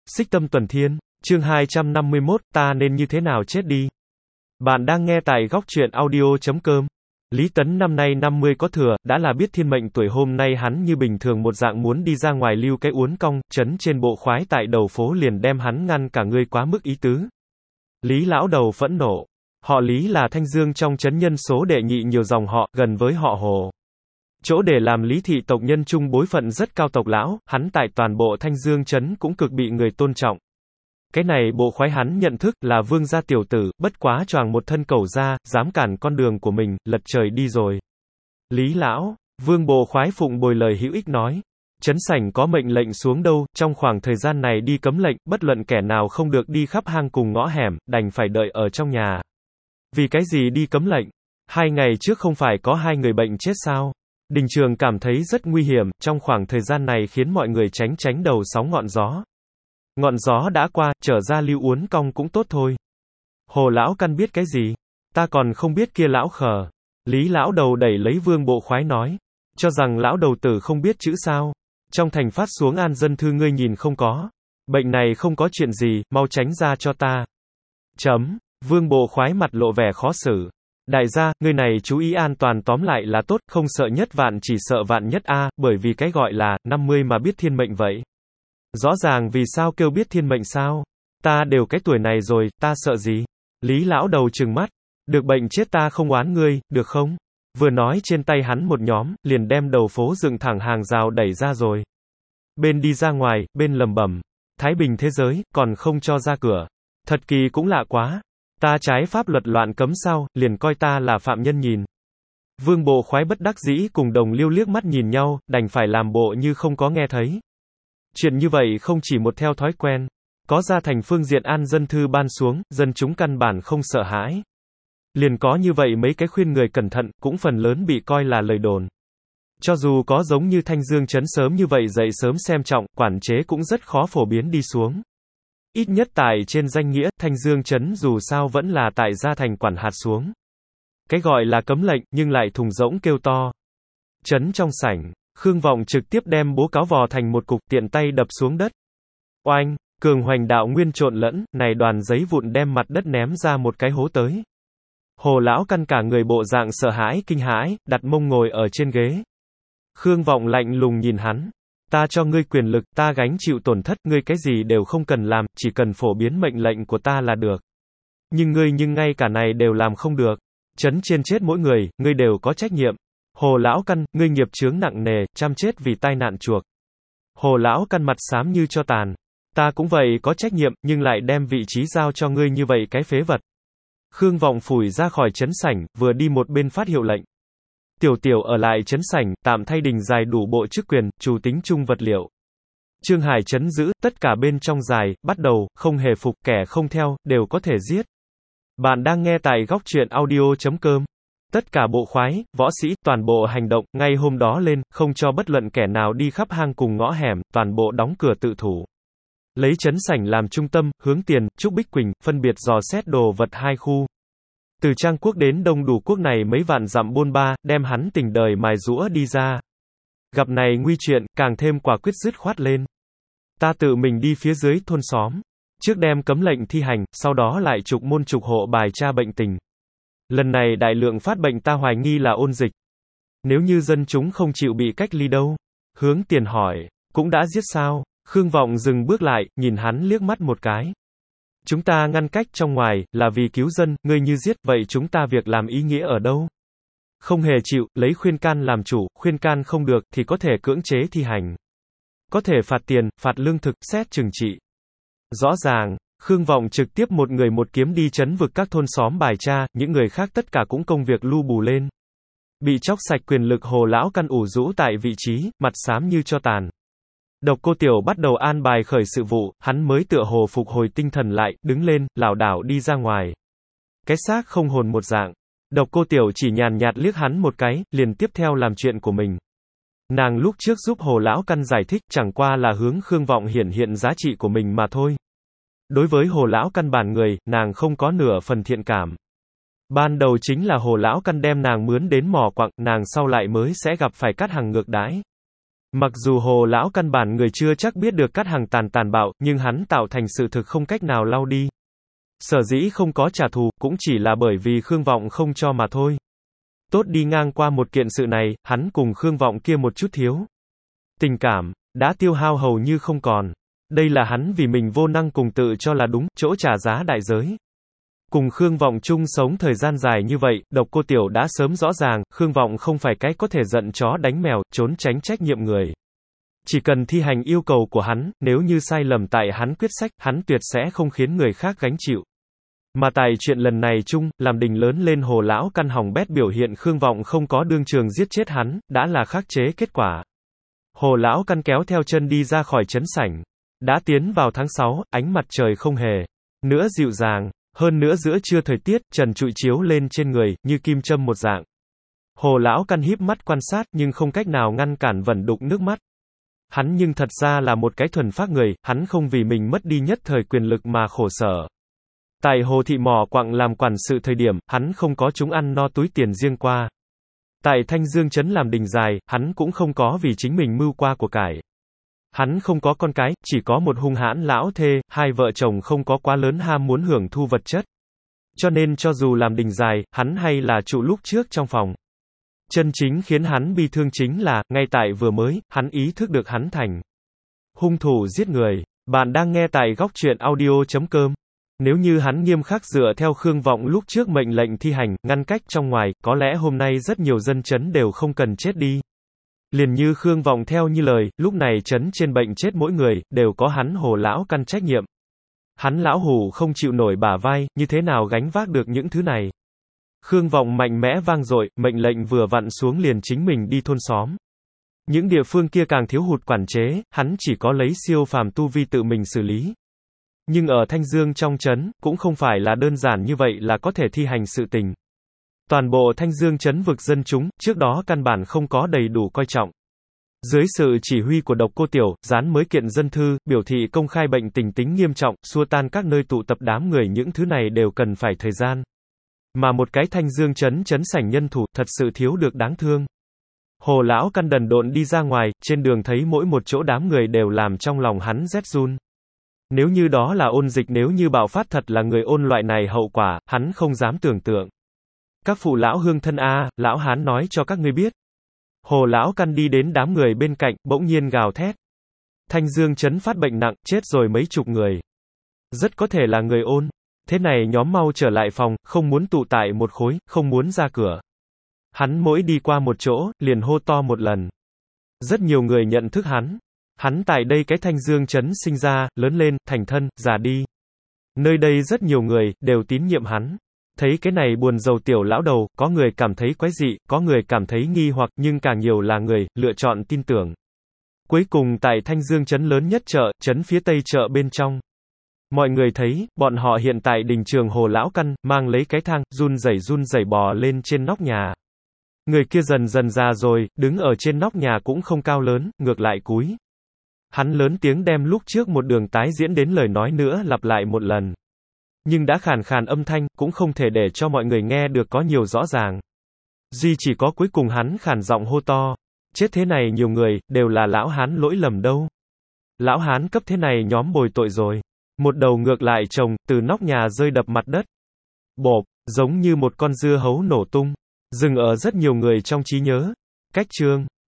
Xích Tâm Tuần Thiên, chương 251, ta nên như thế nào chết đi. Bạn đang nghe tại góc truyện audio.com. Lý Tấn năm nay 50 có thừa, đã là biết thiên mệnh tuổi, hôm nay hắn như bình thường một dạng muốn đi ra ngoài lưu cái uốn cong, chấn trên bộ khoái tại đầu phố liền đem hắn ngăn cả, ngươi quá mức ý tứ. Lý lão đầu phẫn nộ. Họ Lý là Thanh Dương trong trấn nhân số đệ nhị nhiều dòng họ, gần với họ Hồ. Chỗ để làm Lý thị tộc nhân chung bối phận rất cao, tộc lão, hắn tại toàn bộ Thanh Dương trấn cũng cực bị người tôn trọng. Cái này bộ khoái hắn nhận thức là vương gia tiểu tử, bất quá choàng một thân cẩu ra, dám cản con đường của mình, lật trời đi rồi. Lý lão, vương bộ khoái phụng bồi lời hữu ích nói. Trấn sảnh có mệnh lệnh xuống đâu, trong khoảng thời gian này đi cấm lệnh, bất luận kẻ nào không được đi khắp hang cùng ngõ hẻm, đành phải đợi ở trong nhà. Vì cái gì đi cấm lệnh? 2 ngày trước không phải có 2 người bệnh chết sao? Đình Trường cảm thấy rất nguy hiểm, trong khoảng thời gian này khiến mọi người tránh đầu sóng ngọn gió. Ngọn gió đã qua, trở ra lưu uốn cong cũng tốt thôi. Hồ lão căn biết cái gì? Ta còn không biết kia lão khờ. Lý lão đầu đẩy lấy vương bộ khoái nói. Cho rằng lão đầu tử không biết chữ sao? Trong thành phát xuống an dân thư ngươi nhìn không có. Bệnh này không có chuyện gì, mau tránh ra cho ta. Vương bộ khoái mặt lộ vẻ khó xử. Đại gia, người này chú ý an toàn, tóm lại là tốt, không sợ nhất vạn chỉ sợ vạn nhất a, bởi vì cái gọi là 50 mà biết thiên mệnh vậy. Rõ ràng vì sao kêu biết thiên mệnh sao? Ta đều cái tuổi này rồi, ta sợ gì? Lý lão đầu trừng mắt. Được bệnh chết ta không oán ngươi, được không? Vừa nói trên tay hắn một nhóm, liền đem đầu phố dựng thẳng hàng rào đẩy ra rồi. Bên đi ra ngoài, bên lầm bẩm. Thái bình thế giới, còn không cho ra cửa. Thật kỳ cũng lạ quá. Ta trái pháp luật loạn cấm sao, liền coi ta là phạm nhân nhìn. Vương bộ khoái bất đắc dĩ cùng đồng liêu liếc mắt nhìn nhau, đành phải làm bộ như không có nghe thấy. Chuyện như vậy không chỉ một theo thói quen, có ra thành phương diện an dân thư ban xuống, dân chúng căn bản không sợ hãi. Liền có như vậy mấy cái khuyên người cẩn thận, cũng phần lớn bị coi là lời đồn. Cho dù có giống như Thanh Dương trấn sớm như vậy dậy sớm xem trọng, quản chế cũng rất khó phổ biến đi xuống. Ít nhất tại trên danh nghĩa, Thanh Dương trấn dù sao vẫn là tại gia thành quản hạt xuống. Cái gọi là cấm lệnh, nhưng lại thùng rỗng kêu to. Trấn trong sảnh, Khương Vọng trực tiếp đem bố cáo vò thành một cục, tiện tay đập xuống đất. Oanh, cường hoành đạo nguyên trộn lẫn, này đoàn giấy vụn đem mặt đất ném ra một cái hố tới. Hồ lão căn cả người bộ dạng sợ hãi, kinh hãi, đặt mông ngồi ở trên ghế. Khương Vọng lạnh lùng nhìn hắn. Ta cho ngươi quyền lực, ta gánh chịu tổn thất, ngươi cái gì đều không cần làm, chỉ cần phổ biến mệnh lệnh của ta là được. Nhưng ngay cả này đều làm không được. Trấn trên chết mỗi người, ngươi đều có trách nhiệm. Hồ lão căn, ngươi nghiệp chướng nặng nề, trăm chết vì tai nạn chuộc. Hồ lão căn mặt xám như cho tàn. Ta cũng vậy có trách nhiệm, nhưng lại đem vị trí giao cho ngươi như vậy cái phế vật. Khương Vọng phủi ra khỏi trấn sảnh, vừa đi một bên phát hiệu lệnh. Tiểu ở lại trấn sảnh, tạm thay đình dài đủ bộ chức quyền, chủ tính chung vật liệu. Trương Hải trấn giữ, tất cả bên trong dài, bắt đầu, không hề phục, kẻ không theo, đều có thể giết. Bạn đang nghe tại góc truyện audio.com. Tất cả bộ khoái, võ sĩ, toàn bộ hành động, ngay hôm đó lên, không cho bất luận kẻ nào đi khắp hang cùng ngõ hẻm, toàn bộ đóng cửa tự thủ. Lấy trấn sảnh làm trung tâm, hướng tiền, Trúc Bích Quỳnh, phân biệt dò xét đồ vật 2 khu. Từ Trang Quốc đến Đông Đủ Quốc này mấy vạn dặm bôn ba, đem hắn tình đời mài giũa đi ra. Gặp này nguy chuyện, càng thêm quả quyết dứt khoát lên. Ta tự mình đi phía dưới thôn xóm. Trước đem cấm lệnh thi hành, sau đó lại trục môn trục hộ bài tra bệnh tình. Lần này đại lượng phát bệnh ta hoài nghi là ôn dịch. Nếu như dân chúng không chịu bị cách ly đâu? Hướng tiền hỏi, cũng đã giết sao? Khương Vọng dừng bước lại, nhìn hắn liếc mắt một cái. Chúng ta ngăn cách trong ngoài, là vì cứu dân, ngươi như giết, vậy chúng ta việc làm ý nghĩa ở đâu? Không hề chịu, lấy khuyên can làm chủ, khuyên can không được, thì có thể cưỡng chế thi hành. Có thể phạt tiền, phạt lương thực, xét trừng trị. Rõ ràng, Khương Vọng trực tiếp một người một kiếm đi trấn vực các thôn xóm bài tra, những người khác tất cả cũng công việc lu bù lên. Bị chóc sạch quyền lực Hồ lão căn ủ rũ tại vị trí, mặt xám như cho tàn. Độc Cô Tiểu bắt đầu an bài khởi sự vụ, hắn mới tựa hồ phục hồi tinh thần lại, đứng lên, lảo đảo đi ra ngoài. Cái xác không hồn một dạng. Độc Cô Tiểu chỉ nhàn nhạt liếc hắn một cái, liền tiếp theo làm chuyện của mình. Nàng lúc trước giúp Hồ lão căn giải thích, chẳng qua là hướng Khương Vọng hiện giá trị của mình mà thôi. Đối với Hồ lão căn bản người, nàng không có nửa phần thiện cảm. Ban đầu chính là Hồ lão căn đem nàng mướn đến mỏ quặng, nàng sau lại mới sẽ gặp phải cát hàng ngược đãi. Mặc dù Hồ lão căn bản người chưa chắc biết được Cát Hằng tàn bạo, nhưng hắn tạo thành sự thực không cách nào lau đi. Sở dĩ không có trả thù, cũng chỉ là bởi vì Khương Vọng không cho mà thôi. Tốt đi ngang qua một kiện sự này, hắn cùng Khương Vọng kia một chút thiếu tình cảm, đã tiêu hao hầu như không còn. Đây là hắn vì mình vô năng cùng tự cho là đúng, chỗ trả giá đại giới. Cùng Khương Vọng chung sống thời gian dài như vậy, Độc Cô Tiểu đã sớm rõ ràng, Khương Vọng không phải cái có thể giận chó đánh mèo, trốn tránh trách nhiệm người. Chỉ cần thi hành yêu cầu của hắn, nếu như sai lầm tại hắn quyết sách, hắn tuyệt sẽ không khiến người khác gánh chịu. Mà tại chuyện lần này chung, làm Đình lớn lên Hồ lão căn hỏng bét biểu hiện Khương Vọng không có đương trường giết chết hắn, đã là khắc chế kết quả. Hồ lão căn kéo theo chân đi ra khỏi trấn sảnh. Đã tiến vào tháng 6, ánh mặt trời không hề nữa dịu dàng, hơn nữa giữa trưa thời tiết, trần trụi chiếu lên trên người, như kim châm một dạng. Hồ lão căn híp mắt quan sát, nhưng không cách nào ngăn cản vẩn đục nước mắt. Hắn nhưng thật ra là một cái thuần phác người, hắn không vì mình mất đi nhất thời quyền lực mà khổ sở. Tại Hồ thị mỏ quặng làm quản sự thời điểm, hắn không có chúng ăn no túi tiền riêng qua. Tại Thanh Dương trấn làm đình dài, hắn cũng không có vì chính mình mưu qua của cải. Hắn không có con cái, chỉ có một hung hãn lão thê, hai vợ chồng không có quá lớn ham muốn hưởng thu vật chất. Cho nên cho dù làm đình dài, hắn hay là trụ lúc trước trong phòng. Chân chính khiến hắn bi thương chính là, ngay tại vừa mới, hắn ý thức được hắn thành hung thủ giết người. Bạn đang nghe tại góc truyện audio.com. Nếu như hắn nghiêm khắc dựa theo Khương Vọng lúc trước mệnh lệnh thi hành, ngăn cách trong ngoài, có lẽ hôm nay rất nhiều dân chấn đều không cần chết đi. Liền như Khương Vọng theo như lời, lúc này chấn trên bệnh chết mỗi người, đều có hắn Hồ lão căn trách nhiệm. Hắn lão hủ không chịu nổi bả vai, như thế nào gánh vác được những thứ này. Khương Vọng mạnh mẽ vang dội, mệnh lệnh vừa vặn xuống liền chính mình đi thôn xóm. Những địa phương kia càng thiếu hụt quản chế, hắn chỉ có lấy siêu phàm tu vi tự mình xử lý. Nhưng ở Thanh Dương trong trấn, cũng không phải là đơn giản như vậy là có thể thi hành sự tình. Toàn bộ Thanh Dương trấn vực dân chúng, trước đó căn bản không có đầy đủ coi trọng. Dưới sự chỉ huy của Độc Cô Tiểu, dán mới kiện dân thư, biểu thị công khai bệnh tình tính nghiêm trọng, xua tan các nơi tụ tập đám người, những thứ này đều cần phải thời gian. Mà một cái Thanh Dương trấn sảnh nhân thủ, thật sự thiếu được đáng thương. Hồ lão căn đần độn đi ra ngoài, trên đường thấy mỗi một chỗ đám người đều làm trong lòng hắn rét run. Nếu như đó là ôn dịch, nếu như bạo phát thật là người ôn loại này, hậu quả, hắn không dám tưởng tượng. Các phụ lão hương thân a, lão hán nói cho các ngươi biết. Hồ lão căn đi đến đám người bên cạnh, bỗng nhiên gào thét. Thanh Dương trấn phát bệnh nặng, chết rồi mấy chục người. Rất có thể là người ôn. Thế này nhóm mau trở lại phòng, không muốn tụ tại một khối, không muốn ra cửa. Hắn mỗi đi qua một chỗ, liền hô to một lần. Rất nhiều người nhận thức hắn. Hắn tại đây cái Thanh Dương trấn sinh ra, lớn lên, thành thân, già đi. Nơi đây rất nhiều người, đều tín nhiệm hắn. Thấy cái này buồn rầu tiểu lão đầu, có người cảm thấy quái dị, có người cảm thấy nghi hoặc, nhưng càng nhiều là người, lựa chọn tin tưởng. Cuối cùng tại Thanh Dương trấn lớn nhất chợ, trấn phía tây chợ bên trong. Mọi người thấy, bọn họ hiện tại đình trường Hồ lão căn, mang lấy cái thang, run rẩy bò lên trên nóc nhà. Người kia dần dần già rồi, đứng ở trên nóc nhà cũng không cao lớn, ngược lại cúi. Hắn lớn tiếng đem lúc trước một đường tái diễn đến lời nói nữa lặp lại một lần. Nhưng đã khàn khàn âm thanh, cũng không thể để cho mọi người nghe được có nhiều rõ ràng. Duy chỉ có cuối cùng hắn khàn giọng hô to. Chết thế này nhiều người, đều là lão hán lỗi lầm đâu. Lão hán cấp thế này nhóm bồi tội rồi. Một đầu ngược lại chồng, từ nóc nhà rơi đập mặt đất. Bộp, giống như một con dưa hấu nổ tung. Dừng ở rất nhiều người trong trí nhớ. Cách chương.